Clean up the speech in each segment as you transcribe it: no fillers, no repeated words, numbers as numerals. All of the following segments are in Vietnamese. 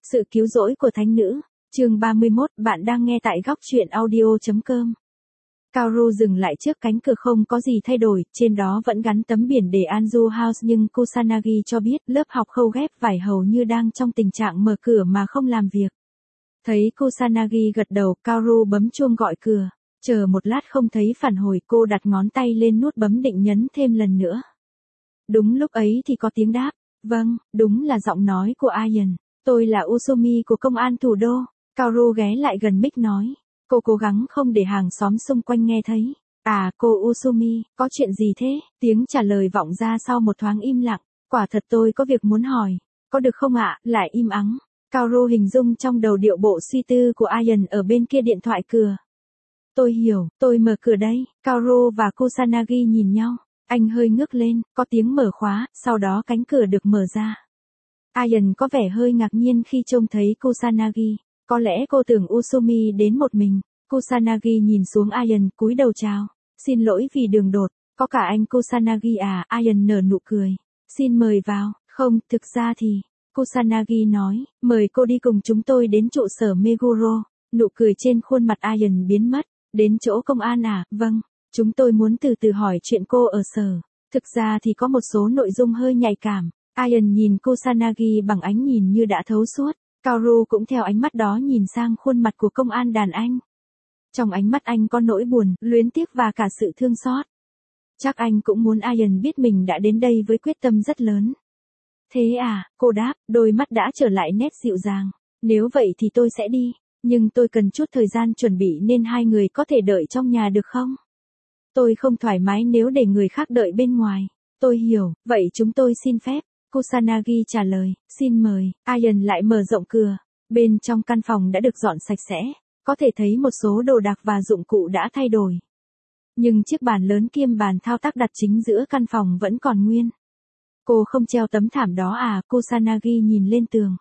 Sự cứu rỗi của thánh nữ, chương 31, bạn đang nghe tại góc truyện audio.com. Kaoru dừng lại trước cánh cửa không có gì thay đổi, trên đó vẫn gắn tấm biển đề Anju House nhưng Kusanagi cho biết lớp học khâu ghép vải hầu như đang trong tình trạng mở cửa mà không làm việc. Thấy Kusanagi gật đầu, Kaoru bấm chuông gọi cửa. Chờ một lát không thấy phản hồi, cô đặt ngón tay lên nút bấm định nhấn thêm lần nữa. Đúng lúc ấy thì có tiếng đáp. Vâng, đúng là giọng nói của Ayan. Tôi là Usumi của công an thủ đô. Kaoru ghé lại gần mic nói. Cô cố gắng không để hàng xóm xung quanh nghe thấy. À, cô Usumi, có chuyện gì thế? Tiếng trả lời vọng ra sau một thoáng im lặng. Quả thật tôi có việc muốn hỏi. Có được không ạ? Lại im ắng. Kaoru hình dung trong đầu điệu bộ suy tư của Ayan ở bên kia điện thoại cửa. Tôi hiểu, tôi mở cửa đây. Kaoru và Kusanagi nhìn nhau. Anh hơi ngước lên, có tiếng mở khóa, sau đó cánh cửa được mở ra. Ayan có vẻ hơi ngạc nhiên khi trông thấy Kusanagi. Có lẽ cô tưởng Usumi đến một mình. Kusanagi nhìn xuống Ayan, cúi đầu chào. Xin lỗi vì đường đột, có cả anh Kusanagi à? Ayan nở nụ cười. Xin mời vào. Không, thực ra thì, Kusanagi nói, mời cô đi cùng chúng tôi đến trụ sở Meguro. Nụ cười trên khuôn mặt Ayan biến mất. Đến chỗ công an à? Vâng. Chúng tôi muốn từ từ hỏi chuyện cô ở sở. Thực ra thì có một số nội dung hơi nhạy cảm. Ayan nhìn Kusanagi bằng ánh nhìn như đã thấu suốt. Kaoru cũng theo ánh mắt đó nhìn sang khuôn mặt của công an đàn anh. Trong ánh mắt anh có nỗi buồn, luyến tiếc và cả sự thương xót. Chắc anh cũng muốn Ayan biết mình đã đến đây với quyết tâm rất lớn. Thế à, cô đáp, đôi mắt đã trở lại nét dịu dàng. Nếu vậy thì tôi sẽ đi. Nhưng tôi cần chút thời gian chuẩn bị nên hai người có thể đợi trong nhà được không? Tôi không thoải mái nếu để người khác đợi bên ngoài. Tôi hiểu, vậy chúng tôi xin phép. Kusanagi trả lời, xin mời. Ayan lại mở rộng cửa. Bên trong căn phòng đã được dọn sạch sẽ. Có thể thấy một số đồ đạc và dụng cụ đã thay đổi. Nhưng chiếc bàn lớn kiêm bàn thao tác đặt chính giữa căn phòng vẫn còn nguyên. Cô không treo tấm thảm đó à? Kusanagi nhìn lên tường.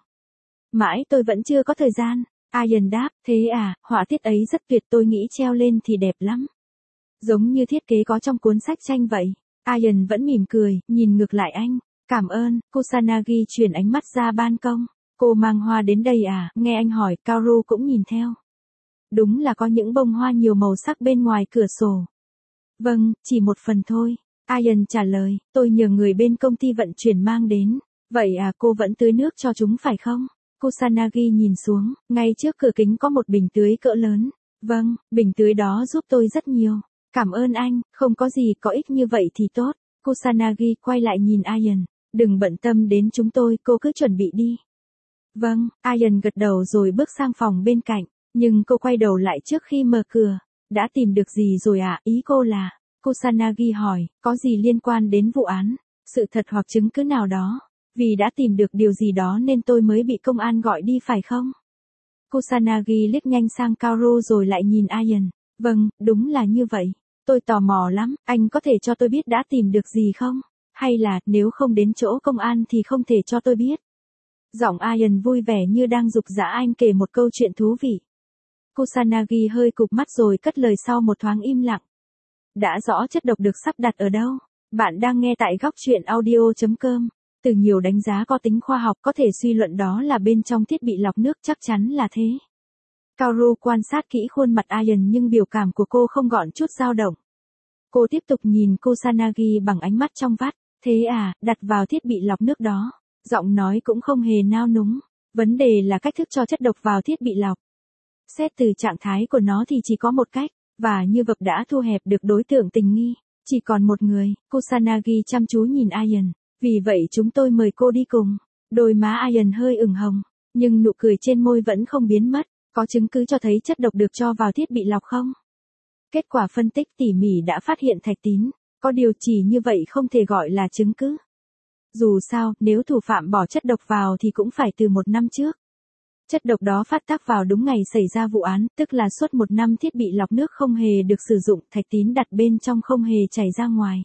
Mãi tôi vẫn chưa có thời gian. Ayan đáp, thế à, họa tiết ấy rất tuyệt, tôi nghĩ treo lên thì đẹp lắm. Giống như thiết kế có trong cuốn sách tranh vậy. Ayan vẫn mỉm cười, nhìn ngược lại anh. Cảm ơn. Kusanagi chuyển ánh mắt ra ban công. Cô mang hoa đến đây à? Nghe anh hỏi, Kaoru cũng nhìn theo. Đúng là có những bông hoa nhiều màu sắc bên ngoài cửa sổ. Vâng, chỉ một phần thôi. Ayan trả lời, tôi nhờ người bên công ty vận chuyển mang đến. Vậy à, cô vẫn tưới nước cho chúng phải không? Kusanagi nhìn xuống, ngay trước cửa kính có một bình tưới cỡ lớn. Vâng, bình tưới đó giúp tôi rất nhiều. Cảm ơn anh, không có gì, có ích như vậy thì tốt. Kusanagi quay lại nhìn Ayan. Đừng bận tâm đến chúng tôi, cô cứ chuẩn bị đi. Vâng, Ayan gật đầu rồi bước sang phòng bên cạnh. Nhưng cô quay đầu lại trước khi mở cửa. Đã tìm được gì rồi ạ? Ý cô là, Kusanagi hỏi, có gì liên quan đến vụ án? Sự thật hoặc chứng cứ nào đó? Vì đã tìm được điều gì đó nên tôi mới bị công an gọi đi phải không? Kusanagi liếc nhanh sang Kaoru rồi lại nhìn Ayan. Vâng, đúng là như vậy. Tôi tò mò lắm, anh có thể cho tôi biết đã tìm được gì không? Hay là, nếu không đến chỗ công an thì không thể cho tôi biết? Giọng Ayan vui vẻ như đang giục giã anh kể một câu chuyện thú vị. Kusanagi hơi cụp mắt rồi cất lời sau một thoáng im lặng. Đã rõ chất độc được sắp đặt ở đâu? Bạn đang nghe tại góc truyện audio.com. Từ nhiều đánh giá có tính khoa học có thể suy luận đó là bên trong thiết bị lọc nước, chắc chắn là thế. Kaoru quan sát kỹ khuôn mặt Ayan nhưng biểu cảm của cô không gọn chút dao động. Cô tiếp tục nhìn Kusanagi bằng ánh mắt trong vắt. Thế à, đặt vào thiết bị lọc nước đó. Giọng nói cũng không hề nao núng. Vấn đề là cách thức cho chất độc vào thiết bị lọc. Xét từ trạng thái của nó thì chỉ có một cách. Và như vậy đã thu hẹp được đối tượng tình nghi. Chỉ còn một người. Kusanagi chăm chú nhìn Ayan. Vì vậy chúng tôi mời cô đi cùng. Đôi má Ayan hơi ửng hồng. Nhưng nụ cười trên môi vẫn không biến mất. Có chứng cứ cho thấy chất độc được cho vào thiết bị lọc không? Kết quả phân tích tỉ mỉ đã phát hiện thạch tín. Có điều chỉ như vậy không thể gọi là chứng cứ. Dù sao, nếu thủ phạm bỏ chất độc vào thì cũng phải từ 1 năm trước. Chất độc đó phát tác vào đúng ngày xảy ra vụ án, tức là suốt 1 năm thiết bị lọc nước không hề được sử dụng, thạch tín đặt bên trong không hề chảy ra ngoài.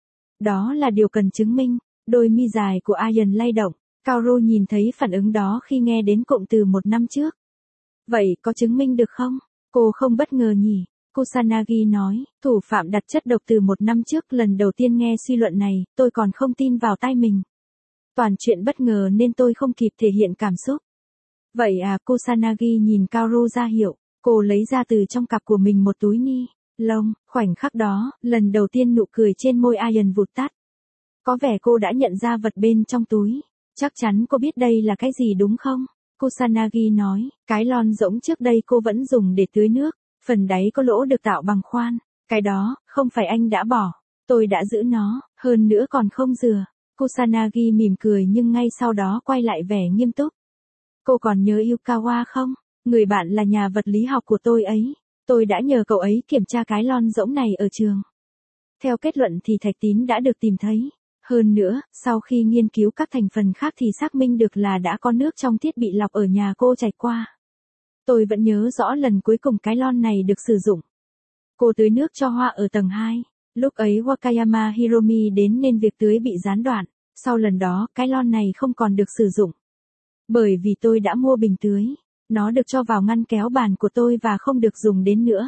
Đó là điều cần chứng minh. Đôi mi dài của Ayan lay động. Kaoru nhìn thấy phản ứng đó khi nghe đến cụm từ 1 năm trước. Vậy có chứng minh được không? Cô không bất ngờ nhỉ? Kusanagi nói, thủ phạm đặt chất độc từ 1 năm trước, lần đầu tiên nghe suy luận này, tôi còn không tin vào tai mình. Toàn chuyện bất ngờ nên tôi không kịp thể hiện cảm xúc. Vậy à, Kusanagi nhìn Kaoru ra hiệu, cô lấy ra từ trong cặp của mình một túi ni lông, khoảnh khắc đó, lần đầu tiên nụ cười trên môi Ian vụt tắt. Có vẻ cô đã nhận ra vật bên trong túi. Chắc chắn cô biết đây là cái gì đúng không? Kusanagi nói, cái lon rỗng trước đây cô vẫn dùng để tưới nước, phần đáy có lỗ được tạo bằng khoan. Cái đó, không phải anh đã bỏ. Tôi đã giữ nó, hơn nữa còn không rửa. Kusanagi mỉm cười nhưng ngay sau đó quay lại vẻ nghiêm túc. Cô còn nhớ Yukawa không? Người bạn là nhà vật lý học của tôi ấy. Tôi đã nhờ cậu ấy kiểm tra cái lon rỗng này ở trường. Theo kết luận thì thạch tín đã được tìm thấy. Hơn nữa, sau khi nghiên cứu các thành phần khác thì xác minh được là đã có nước trong thiết bị lọc ở nhà cô chảy qua. Tôi vẫn nhớ rõ lần cuối cùng cái lon này được sử dụng. Cô tưới nước cho hoa ở tầng 2. Lúc ấy Wakayama Hiromi đến nên việc tưới bị gián đoạn. Sau lần đó, cái lon này không còn được sử dụng. Bởi vì tôi đã mua bình tưới. Nó được cho vào ngăn kéo bàn của tôi và không được dùng đến nữa.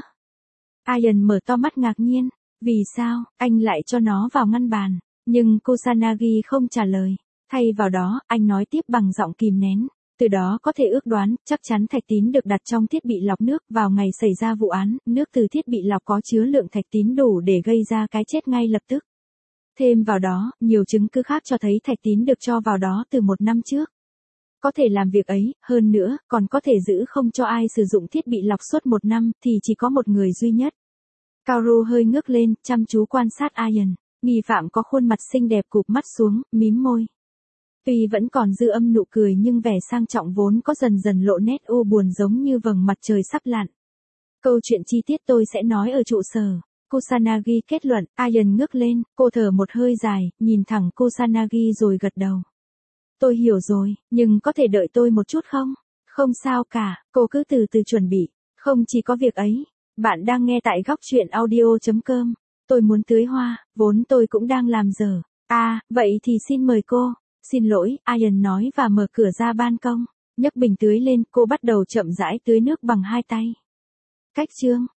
Ian mở to mắt ngạc nhiên. Vì sao, anh lại cho nó vào ngăn bàn? Nhưng Kusanagi không trả lời. Thay vào đó, anh nói tiếp bằng giọng kìm nén. Từ đó có thể ước đoán, chắc chắn thạch tín được đặt trong thiết bị lọc nước. Vào ngày xảy ra vụ án, nước từ thiết bị lọc có chứa lượng thạch tín đủ để gây ra cái chết ngay lập tức. Thêm vào đó, nhiều chứng cứ khác cho thấy thạch tín được cho vào đó từ 1 năm trước. Có thể làm việc ấy, hơn nữa, còn có thể giữ không cho ai sử dụng thiết bị lọc suốt 1 năm, thì chỉ có một người duy nhất. Kaoru hơi ngước lên, chăm chú quan sát Ian. Nghi phạm có khuôn mặt xinh đẹp cụp mắt xuống, mím môi. Tuy vẫn còn dư âm nụ cười nhưng vẻ sang trọng vốn có dần dần lộ nét u buồn giống như vầng mặt trời sắp lặn. Câu chuyện chi tiết tôi sẽ nói ở trụ sở. Kusanagi kết luận, Ian ngước lên, cô thở một hơi dài, nhìn thẳng Kusanagi rồi gật đầu. Tôi hiểu rồi, nhưng có thể đợi tôi một chút không? Không sao cả, cô cứ từ từ chuẩn bị. Không chỉ có việc ấy. Bạn đang nghe tại góc truyện audio.com. Tôi muốn tưới hoa, vốn tôi cũng đang làm giờ. À, vậy thì xin mời cô. Xin lỗi, Ian nói và mở cửa ra ban công. Nhấc bình tưới lên, cô bắt đầu chậm rãi tưới nước bằng 2 tay. Cách chương.